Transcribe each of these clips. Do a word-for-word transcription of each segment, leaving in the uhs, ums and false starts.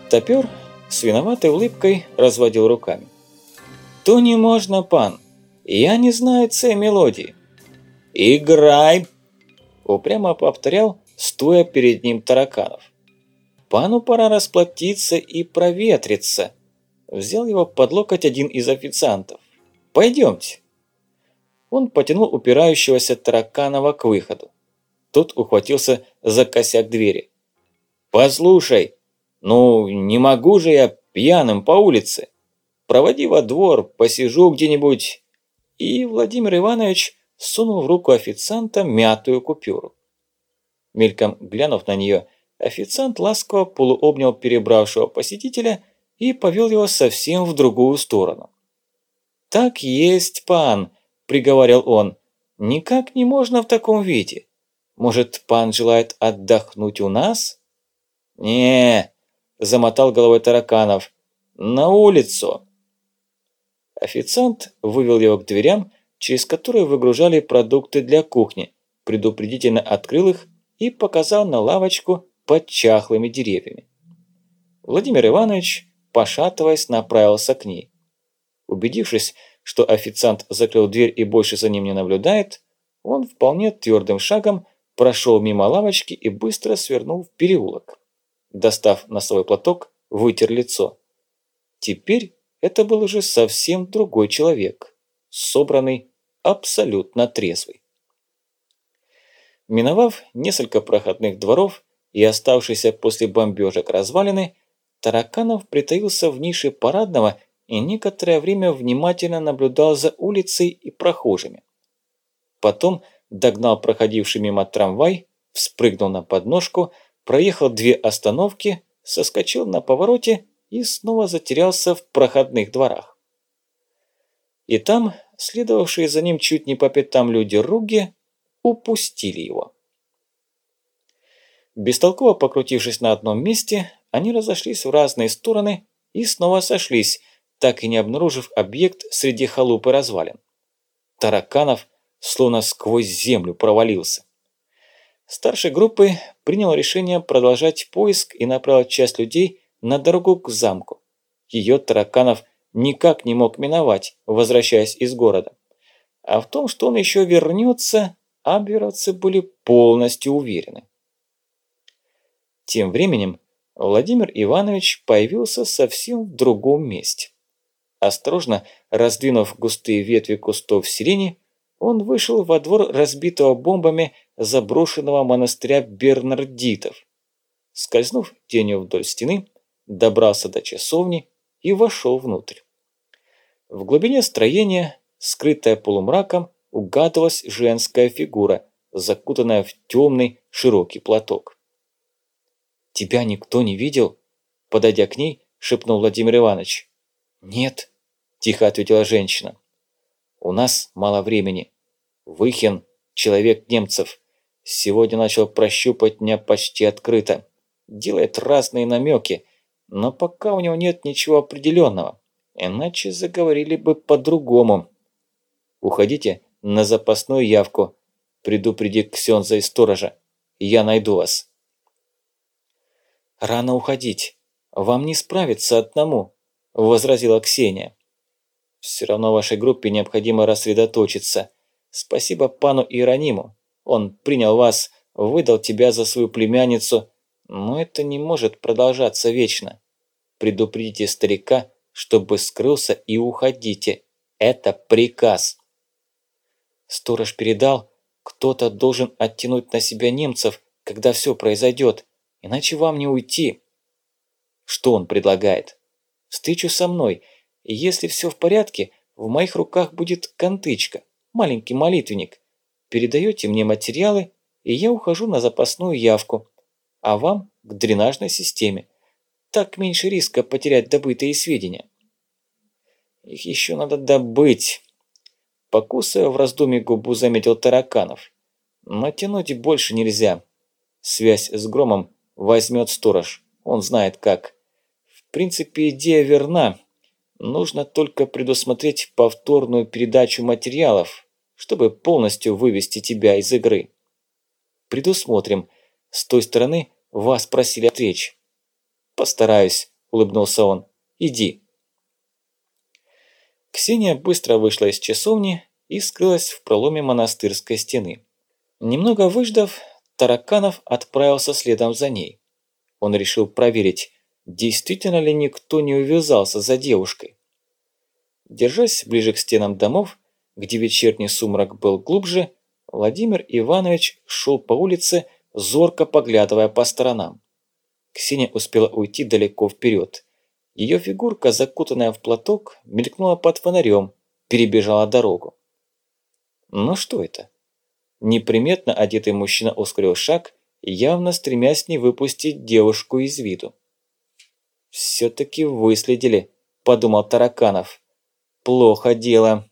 Топёр с виноватой улыбкой разводил руками. «То не можно, пан. Я не знаю цей мелодии». «Играй!» – упрямо повторял, стоя перед ним Тараканов. «Пану пора расплатиться и проветриться», – взял его под локоть один из официантов. «Пойдемте». Он потянул упирающегося Тараканова к выходу. Тот ухватился за косяк двери. «Послушай, ну не могу же я пьяным по улице. Проводи во двор, посижу где-нибудь». И Владимир Иванович сунул в руку официанта мятую купюру. Мельком глянув на нее, официант ласково полуобнял перебравшего посетителя и повел его совсем в другую сторону. «Так есть, пан», – приговорил он, – «никак не можно в таком виде. Может, пан желает отдохнуть у нас?» «Не», – замотал головой Тараканов, – «на улицу». Официант вывел его к дверям, через которые выгружали продукты для кухни, предупредительно открыл их и показал на лавочку под чахлыми деревьями. Владимир Иванович, пошатываясь, направился к ней. Убедившись, что официант закрыл дверь и больше за ним не наблюдает, он вполне твердым шагом прошел мимо лавочки и быстро свернул в переулок. Достав носовой платок, вытер лицо. Теперь это был уже совсем другой человек, собранный, абсолютно трезвый. Миновав несколько проходных дворов и оставшиеся после бомбежек развалины, Тараканов притаился в нише парадного и некоторое время внимательно наблюдал за улицей и прохожими. Потом догнал проходивший мимо трамвай, вспрыгнул на подножку, проехал две остановки, соскочил на повороте и снова затерялся в проходных дворах. И там, следовавшие за ним чуть не по пятам люди-руги, упустили его. Бестолково покрутившись на одном месте, они разошлись в разные стороны и снова сошлись, так и не обнаружив объект среди халуп и развалин. Тараканов словно сквозь землю провалился. Старший группы принял решение продолжать поиск и направил часть людей на дорогу к замку. Ее Тараканов никак не мог миновать, возвращаясь из города. А в том, что он еще вернется, абверовцы были полностью уверены. Тем временем Владимир Иванович появился совсем в другом месте. Осторожно раздвинув густые ветви кустов сирени, он вышел во двор разбитого бомбами заброшенного монастыря бернардитов. Скользнув тенью вдоль стены, добрался до часовни и вошел внутрь. В глубине строения, скрытая полумраком, угадывалась женская фигура, закутанная в темный широкий платок. «Тебя никто не видел?» Подойдя к ней, шепнул Владимир Иванович. «Нет», – тихо ответила женщина. «У нас мало времени. Выхин, человек немцев, сегодня начал прощупать меня почти открыто. Делает разные намеки, но пока у него нет ничего определенного, иначе заговорили бы по-другому. Уходите на запасную явку, предупреди ксенза и сторожа, я найду вас». «Рано уходить, вам не справиться одному», – возразила Ксения. «Все равно вашей группе необходимо рассредоточиться. Спасибо пану Иерониму, он принял вас, выдал тебя за свою племянницу, но это не может продолжаться вечно. Предупредите старика, чтобы скрылся, и уходите. Это приказ». «Сторож передал, кто-то должен оттянуть на себя немцев, когда все произойдет, иначе вам не уйти». «Что он предлагает?» «Встречу со мной, и если все в порядке, в моих руках будет контычка, маленький молитвенник. Передаете мне материалы, и я ухожу на запасную явку, а вам к дренажной системе. Так меньше риска потерять добытые сведения». «Их еще надо добыть», – покусывая в раздумье губу, заметил Тараканов. «Но тянуть больше нельзя. Связь с Громом возьмет сторож, он знает как. В принципе, идея верна. Нужно только предусмотреть повторную передачу материалов, чтобы полностью вывести тебя из игры». «Предусмотрим. С той стороны вас просили отвлечь». «Постараюсь», – улыбнулся он. «Иди». Ксения быстро вышла из часовни и скрылась в проломе монастырской стены. Немного выждав, Тараканов отправился следом за ней. Он решил проверить, действительно ли никто не увязался за девушкой. Держась ближе к стенам домов, где вечерний сумрак был глубже, Владимир Иванович шел по улице, зорко поглядывая по сторонам. Ксения успела уйти далеко вперед. Ее фигурка, закутанная в платок, мелькнула под фонарем, перебежала дорогу. Ну что это? Неприметно одетый мужчина ускорил шаг, явно стремясь не выпустить девушку из виду. «Все-таки выследили», – подумал Тараканов. «Плохо дело».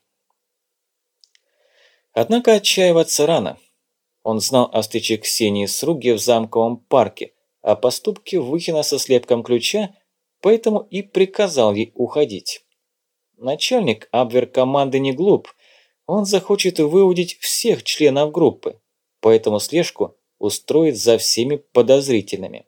Однако отчаиваться рано. Он знал о встрече Ксении с Руги в замковом парке, о поступке Выхина со слепком ключа, поэтому и приказал ей уходить. Начальник абвер-команды не глуп, он захочет выудить всех членов группы, поэтому слежку устроит за всеми подозрительными.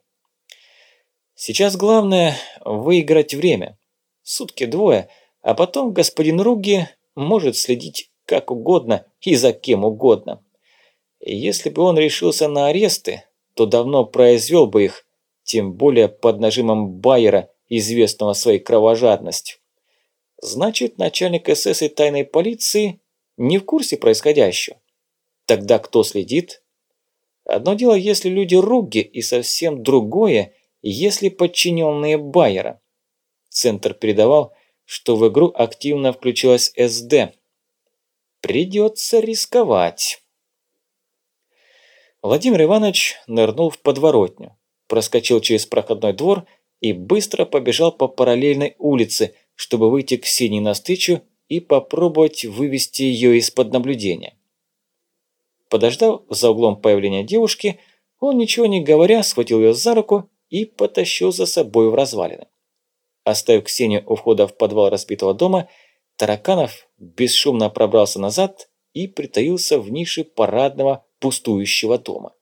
Сейчас главное выиграть время. Сутки двое, а потом господин Руги может следить как угодно и за кем угодно. И если бы он решился на аресты, то давно произвел бы их, тем более под нажимом Байера, известного своей кровожадностью. Значит, начальник эс эс и тайной полиции не в курсе происходящего. Тогда кто следит? Одно дело, если люди Руги, и совсем другое, если подчиненные Байера. Центр передавал, что в игру активно включилась эс дэ. Придется рисковать. Владимир Иванович нырнул в подворотню, проскочил через проходной двор и быстро побежал по параллельной улице, чтобы выйти к Ксении навстречу и попробовать вывести ее из-под наблюдения. Подождав за углом появления девушки, он, ничего не говоря, схватил ее за руку и потащил за собой в развалины. Оставив Ксению у входа в подвал разбитого дома, Тараканов бесшумно пробрался назад и притаился в нише парадного пустующего дома.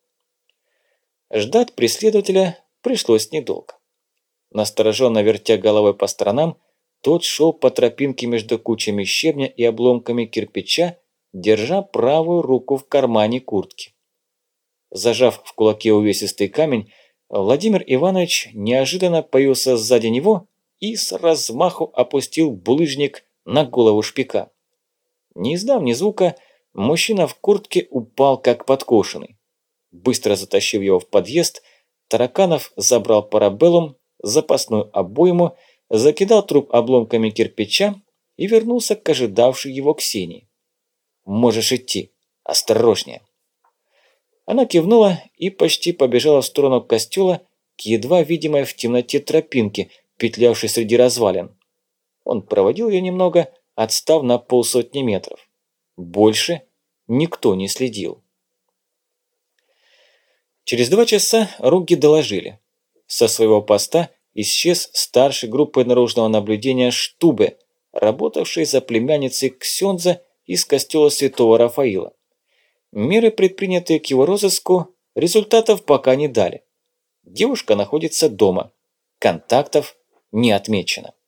Ждать преследователя пришлось недолго. Настороженно вертя головой по сторонам, тот шел по тропинке между кучами щебня и обломками кирпича, держа правую руку в кармане куртки. Зажав в кулаке увесистый камень, Владимир Иванович неожиданно появился сзади него и с размаху опустил булыжник на голову шпика. Не издав ни звука, мужчина в куртке упал как подкошенный. Быстро затащив его в подъезд, Тараканов забрал парабеллум, запасную обойму, закидал труп обломками кирпича и вернулся к ожидавшей его Ксении. «Можешь идти. Осторожнее». Она кивнула и почти побежала в сторону костела к едва видимой в темноте тропинке, петлявшей среди развалин. Он проводил ее немного, отстав на полсотни метров. Больше никто не следил. Через два часа Руги доложили. Со своего поста исчез старший группы наружного наблюдения Штубе, работавший за племянницей Ксенза из костела святого Рафаила. Меры, предпринятые к его розыску, результатов пока не дали. Девушка находится дома. Контактов не отмечено.